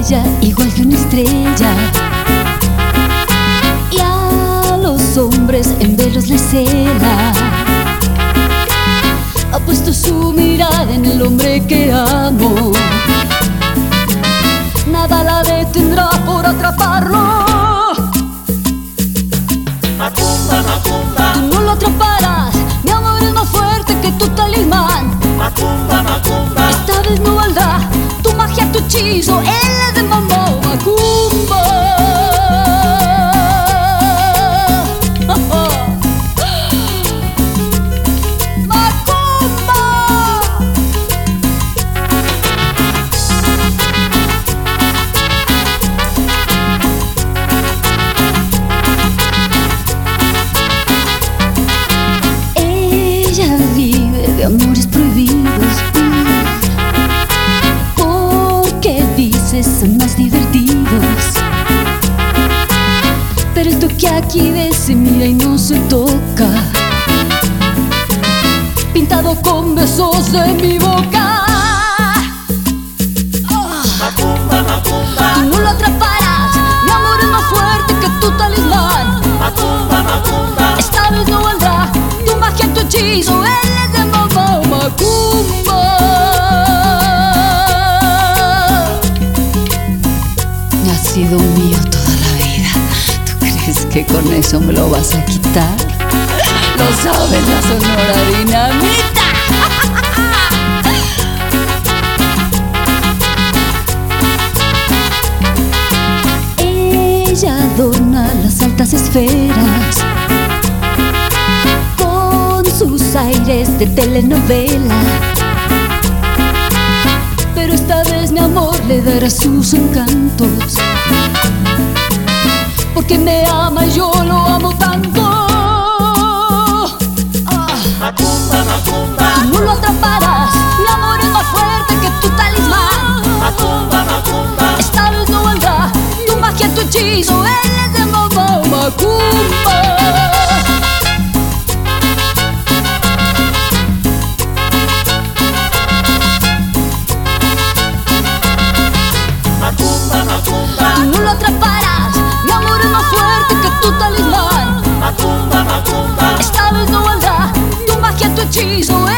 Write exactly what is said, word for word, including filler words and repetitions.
ella igual que una estrella, y a los hombres en velos les cela. Ha puesto su mirada en el hombre que amo, nada la detendrá por atraparlo. Macumba, macumba, Tú no lo atraparás, mi amor es más fuerte que tu talismán. macumba, macumba, Esta vez no valdrá tu magia, tu hechizo, él es de mambo. Macumba, macumba. Ella vive de amores prohibidos, porque dices son más divertidos. Pero esto que aquí ves se mira y no se toca, pintado con besos de mi boca. macumba, macumba, Tú no lo atraparás, mi amor es más fuerte que tu talismán. macumba, macumba, Esta vez no valdrá tu magia, tu hechizo, él es de mambo. Macumba. Ha sido mío toda la vida. ¿Tú crees que con eso me lo vas a quitar? Lo sabes, la Sonora Dinamita. Ella adorna las altas esferas con sus aires de telenovela, pero esta vez mi amor le dará sus encantos, porque me ama y yo lo amo tanto. Ah, macumba, macumba, tú no lo atraparás, mi amor es más fuerte que tu talismán. macumba, macumba, Esta vez no valdrá tu magia, tu hechizo, él es de mambo. Macumba. macumba, macumba, Tú no lo atraparás, mi amor es más fuerte que tu talismán. macumba, macumba, Esta vez no valdrá tu magia, tu hechizo,